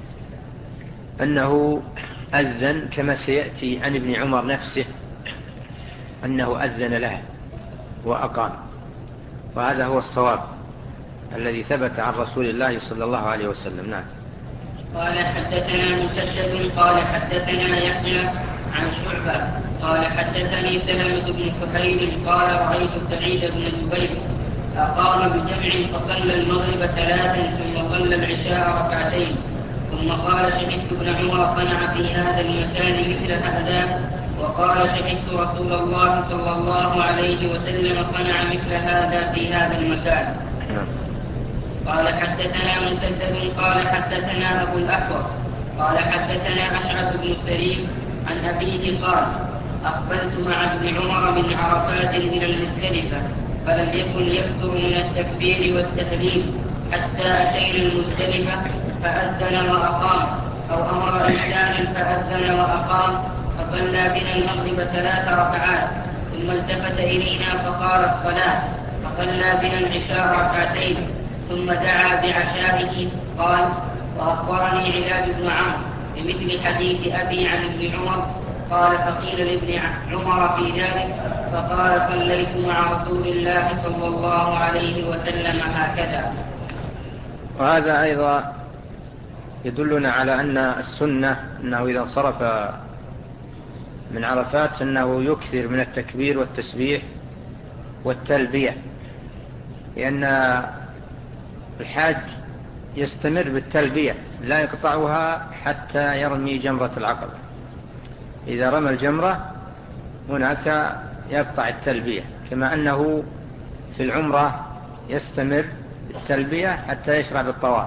أنه أذن كما سيأتي عن ابن عمر نفسه أنه أذن له وأقام، وهذا هو الصواب الذي ثبت عن رسول الله صلى الله عليه وسلم. نعم. قال حدثنا مسدد قال حدثنا يحيى عن شعبة قال حدثني سلمة بن كهيل قال رأيت سعيد بن جبير أقام بجمع فصلى المغرب ثلاثا ثم صلى العشاء ركعتين، ثم قال شهدت ابن عمر صنع في هذا المكان مثل هذا، وقال شهدت رسول الله صلى الله عليه وسلم صنع مثل هذا في هذا المكان. قال حدثنا مسدد قال حدثنا أبو الأحوص قال حدثنا أشعث بن سليم عن أبيه قال أقبلت مع ابن عمر من عرفات إلى المزدلفة فلم يكن يكثر من التكبير والتهليل حتى أتينا المزدلفة فأذن وأقام، أو أمر إنسانا فأذن وأقام، فصلى بنا المغرب ثلاث ركعات ثم التفت إلينا فقال الصلاة، فصلى بنا العشاء ركعتين ثم دعا بعشائه. قال وأخبرني علاج بن عمرو بمثل حديث أبي عن ابن عمر قال فقيل لابن عمر في ذلك فقال صليت مع رسول الله صلى الله عليه وسلم هكذا. وهذا أيضا يدلنا على أن السنة أنه إذا انصرف من عرفات أنه يكثر من التكبير والتسبيح والتلبية، لأن الحاج يستمر بالتلبية لا يقطعها حتى يرمي جمرة العقبة. إذا رمى الجمرة هناك يقطع التلبية، كما أنه في العمرة يستمر بالتلبية حتى يشرع بالطواف،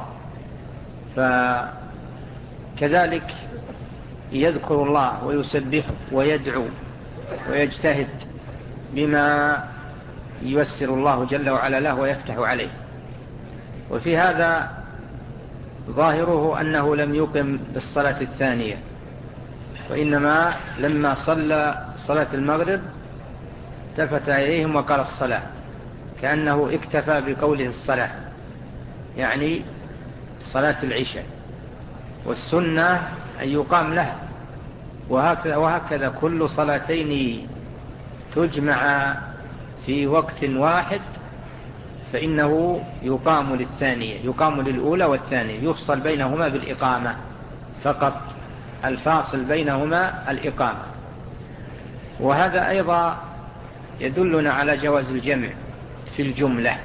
فكذلك يذكر الله ويسبحه ويدعو ويجتهد بما ييسر الله جل وعلا له ويفتح عليه. وفي هذا ظاهره أنه لم يقم بالصلاة الثانية، وإنما لما صلى صلاة المغرب التفت إليهم وقال الصلاة، كأنه اكتفى بقوله الصلاة، يعني صلاة العشاء، والسنة أن يقام لها. وهكذا, وهكذا كل صلاتين تجمع في وقت واحد فإنه يقام للثانية، يقام للأولى والثانية، يفصل بينهما بالإقامة فقط، الفاصل بينهما الإقامة. وهذا أيضا يدلنا على جواز الجمع في الجملة،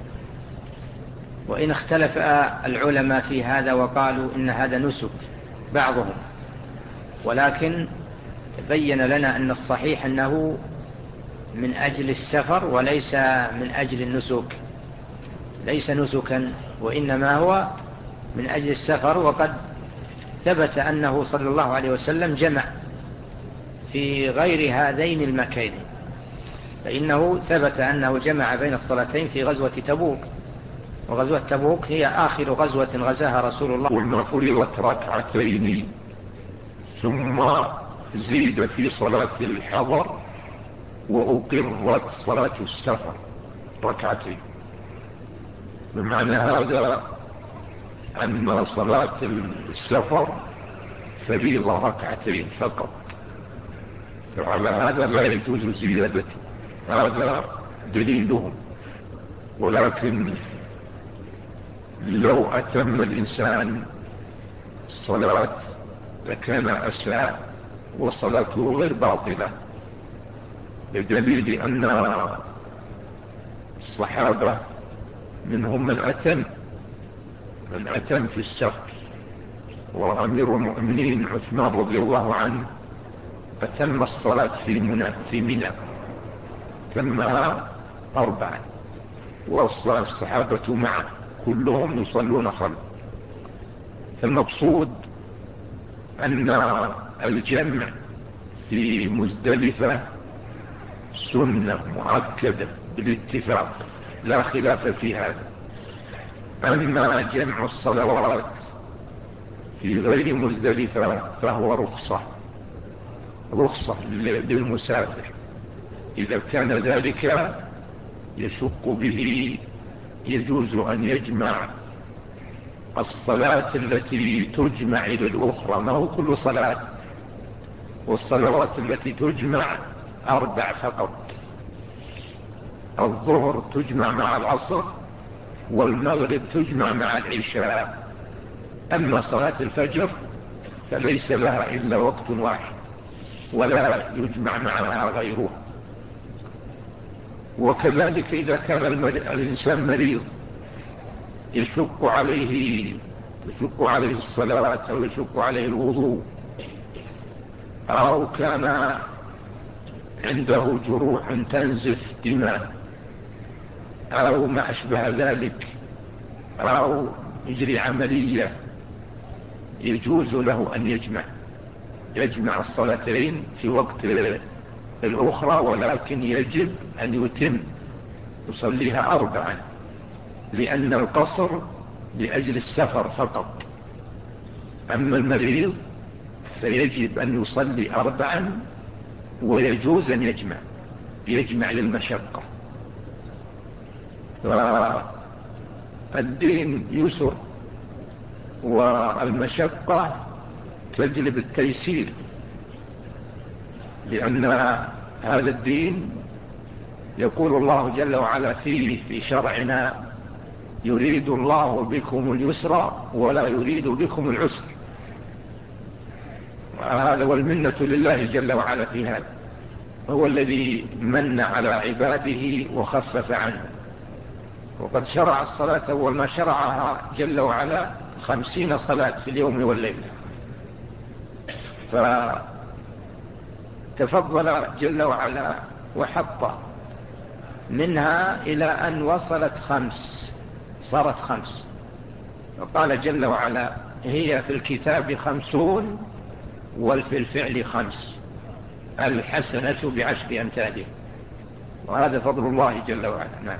وإن اختلف العلماء في هذا وقالوا إن هذا نسك بعضهم، ولكن بين لنا أن الصحيح أنه من أجل السفر وليس من أجل النسك، ليس نسكا وإنما هو من أجل السفر. وقد ثبت أنه صلى الله عليه وسلم جمع في غير هذين المكانين، فإنه ثبت أنه جمع بين الصلاتين في غزوة تبوك، وغزوة تبوك هي آخر غزوة غزاها رسول الله. قلنا فرضت ركعتين ثم زيد في صلاة الحضر وأقرت صلاة السفر ركعتين. بمعنى هذا أن صلاة السفر فريضة ركعتين فقط، وعلى هذا لا يجوز زيادته، هذا دليلهم. ولكن لو أتم الإنسان الصلاة لكان أسلام وصلاته غير باطلة، بدليل أن الصحابة منهم من أتم من أتم في السفر، وأمير المؤمنين عثمان رضي الله عنه أتم الصلاة في منى في منى تمها أربعة، وصلى الصحابة معه كلهم يصلون خلف. فالمقصود أن الجمع في مزدلفة سنة مؤكدة بالاتفاق، لا خلاف في هذا. أما جمع الصلوات في غير مزدلفة فهو رخصة رخصة للمسافر، إذا كان ذلك يشق به يجوز أن يجمع الصلاة التي تجمع إلى الأخرى، ما هو كل صلاة، والصلوات التي تجمع أربع فقط، الظهر تجمع مع العصر، والمغرب تجمع مع العشاء. أما صلاة الفجر فليس لها إلا وقت واحد ولا يجمع معها غيره. وكذلك إذا كان الإنسان مريض يشق عليه يشق عليه الصلاة أو يشق عليه الوضوء، أو كان عنده جروح تنزف دماء أو ما أشبه ذلك، أو يجري عملية، يجوز له أن يجمع يجمع الصلاتين في وقت الأخرى، ولكن يجب أن يتم يصليها أربعا، لأن القصر لأجل السفر فقط. أما المريض فيجب أن يصلي أربعا، ويجوز أن يجمع يجمع للمشقة. الدين يسر، والمشقة تجلب التيسير، لأن هذا الدين يقول الله جل وعلا فيه في شرعنا: يريد الله بكم اليسر ولا يريد بكم العسر. وهذا والمنة لله جل وعلا في هذا، هو الذي من على عباده وخفف عنه. وقد شرع الصلاة أول ما شرعها جل وعلا خمسين صلاة في اليوم والليلة، فتفضل جل وعلا وحط منها إلى أن وصلت خمس، صارت خمس. وقال جل وعلا: هي في الكتاب خمسون وفي الفعل خمس، الحسنة بعشر أمثالها. وهذا فضل الله جل وعلا. نعم.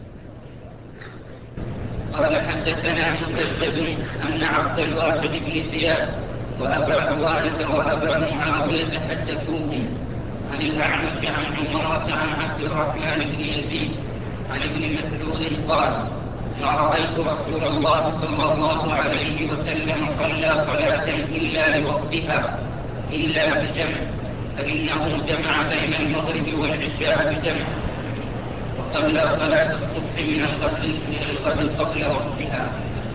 قال: حدثنا مسدد أن عبد الواحد بن زياد وأبا عوانة وأبا معاوية حدثوهم عن الأعمش عن عمرة عن عبد الرحمن بن يزيد عن ابن مسعود قال: ما رأيت رسول الله صلى الله عليه وسلم صلى صلاة إلا لوقتها إلا بجمع، فإنه جمع بين المغرب والعشاء بجمع، وصلى صلاة الصبح من الغد قبل وقتها.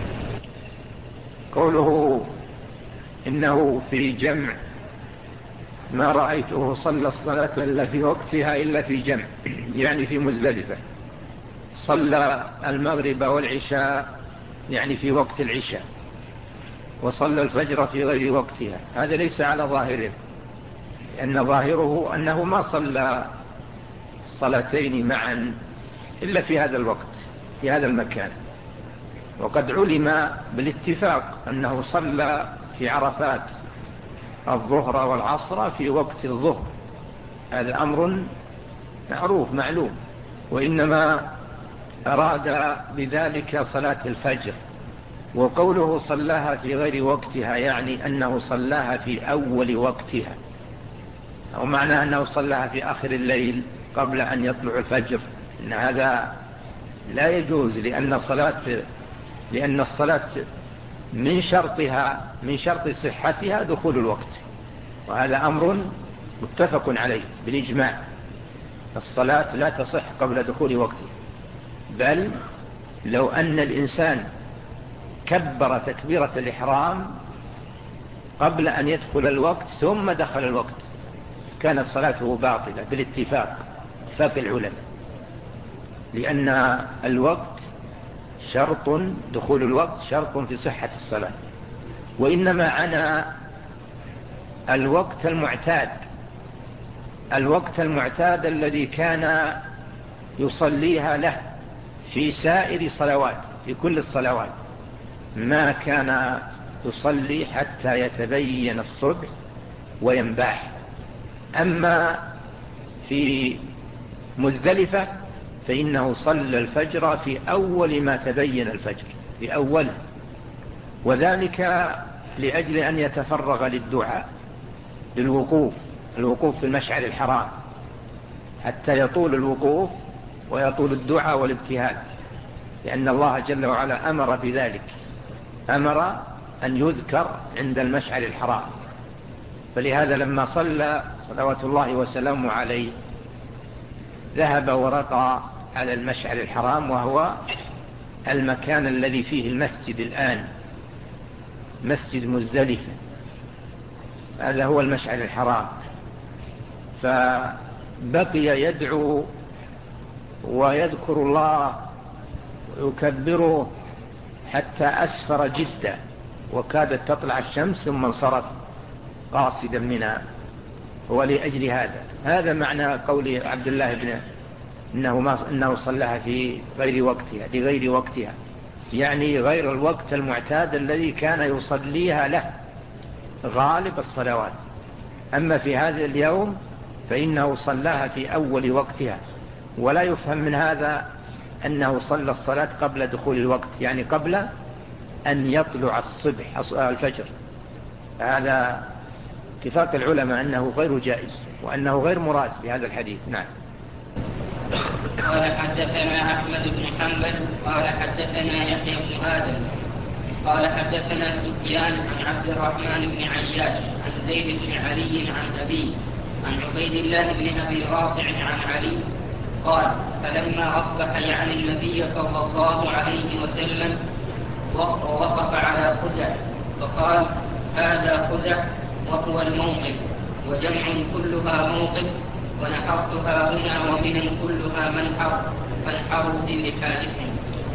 قوله إنه في جمع، ما رأيته صلى الصلاة إلا في وقتها إلا في جمع، يعني في مزدلفة. صلى المغرب والعشاء يعني في وقت العشاء، وصلى الفجر في غير وقتها. هذا ليس على ظاهره، لأن ظاهره أنه ما صلى صلاتين معا إلا في هذا الوقت في هذا المكان. وقد علم بالاتفاق أنه صلى في عرفات الظهر والعصر في وقت الظهر، هذا أمر معروف معلوم، وإنما أراد بذلك صلاة الفجر. وقوله صلاها في غير وقتها يعني أنه صلاها في أول وقتها، أو معنى أنه صلاها في آخر الليل قبل أن يطلع الفجر، إن هذا لا يجوز، لأن الصلاة لأن الصلاة من شرطها من شرط صحتها دخول الوقت، وهذا أمر متفق عليه بالإجماع. الصلاة لا تصح قبل دخول وقتها، بل لو أن الإنسان كبر تكبيرة الإحرام قبل أن يدخل الوقت ثم دخل الوقت كانت صلاته باطلة بالاتفاق اتفاق العلماء، لأن الوقت شرط، دخول الوقت شرط في صحة الصلاة. وإنما عنى الوقت المعتاد الوقت المعتاد الذي كان يصليها له في سائر صلوات، في كل الصلوات ما كان يصلي حتى يتبين الصبح وينباح. أما في مزدلفة فإنه صلى الفجر في أول ما تبين الفجر، في أول، وذلك لأجل أن يتفرغ للدعاء، للوقوف الوقوف في المشعر الحرام، حتى يطول الوقوف ويطول الدعاء والابتهال، لأن الله جل وعلا أمر بذلك، أمر أن يذكر عند المشعر الحرام. فلهذا لما صلى صلوات الله وسلامه عليه ذهب ورقى على المشعر الحرام، وهو المكان الذي فيه المسجد الآن، مسجد مزدلفة، هذا هو المشعر الحرام. فبقي يدعو ويذكر الله ويكبره حتى أسفر جدا وكادت تطلع الشمس، ثم انصرف قاصدا منها. ولأجل هذا هذا معنى قول عبد الله بن إنه, ما إنه صلىها في غير وقتها، لغير وقتها، يعني غير الوقت المعتاد الذي كان يصليها له غالب الصلوات. أما في هذا اليوم فإنه صلىها في أول وقتها، ولا يفهم من هذا أنه صلى الصلاة قبل دخول الوقت، يعني قبل أن يطلع الصبح الفجر. هذا اتفاق العلماء أنه غير جائز وأنه غير مراد بهذا الحديث. نعم. قال حدثنا أحمد بن حنبل قال حدثنا يحيى بن آدم قال حدثنا سفيان عن عبد الرحمن بن عياش عن زيد بن علي عن أبيه عن عبيد الله بن أبي رافع عن علي قال فلما أصبح يعني النبي صلى الله عليه وسلم ووقف على خزع فقال هذا خزع وهو الموقف، وجمع كلها موقف، ونحرتها هنا ومن كلها منحر، فانحروا في رحالكم.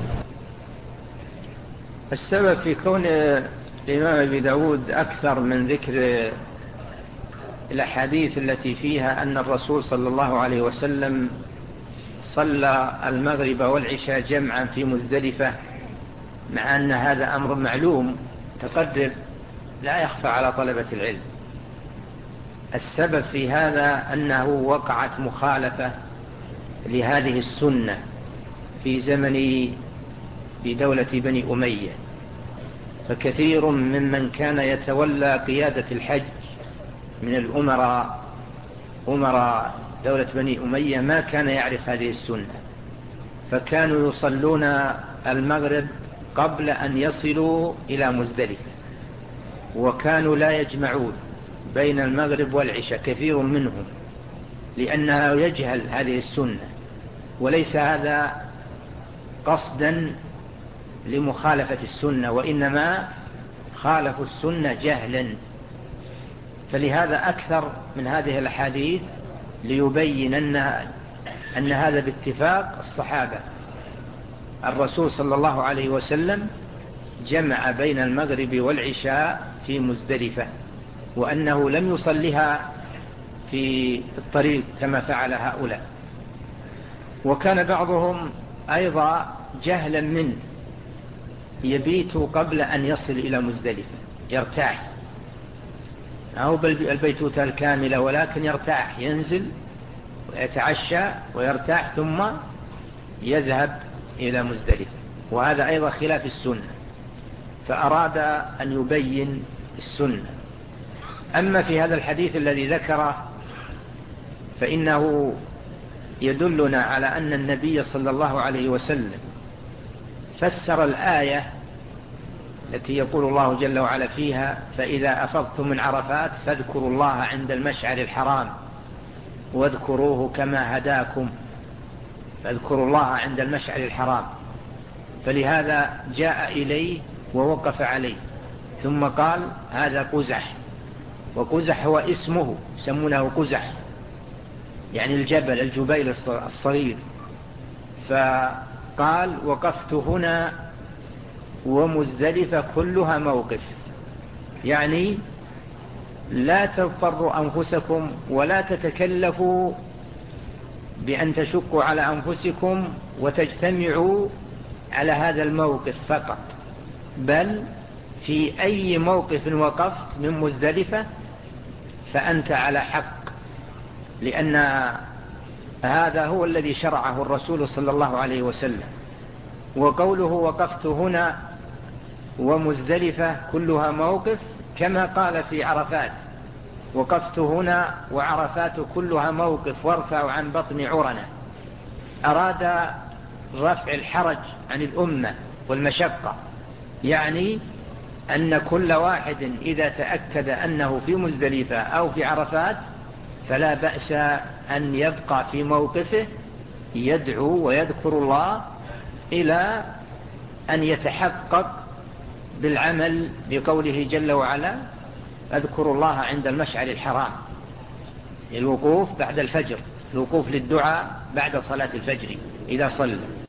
السبب في كون الإمام أبي داود أكثر من ذكر الأحاديث التي فيها أن الرسول صلى الله عليه وسلم صلى المغرب والعشاء جمعا في مزدلفة، مع أن هذا أمر معلوم تقدر لا يخفى على طلبة العلم. السبب في هذا أنه وقعت مخالفة لهذه السنة في زمن في دولة بني أمية، فكثير ممن كان يتولى قيادة الحج من الأمراء أمراء دولة بني أمية ما كان يعرف هذه السنة، فكانوا يصلون المغرب قبل أن يصلوا إلى مزدلفة، وكانوا لا يجمعون بين المغرب والعشاء كثير منهم، لأنها يجهل هذه السنة، وليس هذا قصدا لمخالفة السنة، وإنما خالفوا السنة جهلا. فلهذا أكثر من هذه الأحاديث ليبين أن, أن هذا باتفاق الصحابة. الرسول صلى الله عليه وسلم جمع بين المغرب والعشاء في مزدلفة، وأنه لم يصلها في الطريق كما فعل هؤلاء. وكان بعضهم أيضا جهلا منه يبيت قبل أن يصل إلى مزدلفة، يرتاح، أو بالبيتوتة الكاملة، ولكن يرتاح، ينزل ويتعشى ويرتاح ثم يذهب إلى مزدلفة، وهذا أيضا خلاف السنة، فأراد أن يبين السنة. أما في هذا الحديث الذي ذكره فإنه يدلنا على أن النبي صلى الله عليه وسلم فسر الآية التي يقول الله جل وعلا فيها: فإذا أفضتم من عرفات فاذكروا الله عند المشعر الحرام واذكروه كما هداكم. فاذكروا الله عند المشعر الحرام، فلهذا جاء إليه ووقف عليه، ثم قال: هذا قزح. وقزح هو اسمه، يسمونه قزح يعني الجبل الجبيل الصغير. فقال: وقفت هنا ومزدلفة كلها موقف، يعني لا تضطروا أنفسكم ولا تتكلفوا بأن تشقوا على أنفسكم وتجتمعوا على هذا الموقف فقط، بل في أي موقف وقفت من مزدلفة فأنت على حق، لأن هذا هو الذي شرعه الرسول صلى الله عليه وسلم. وقوله وقفت هنا ومزدلفة كلها موقف كما قال في عرفات: وقفت هنا وعرفات كلها موقف وارفع عن بطن عرنة. أراد رفع الحرج عن الأمة والمشقة، يعني أن كل واحد إذا تأكد أنه في مزدلفة أو في عرفات فلا بأس أن يبقى في موقفه يدعو ويذكر الله إلى أن يتحقق بالعمل بقوله جل وعلا: اذكروا الله عند المشعر الحرام. الوقوف بعد الفجر، الوقوف للدعاء بعد صلاة الفجر إذا صلى.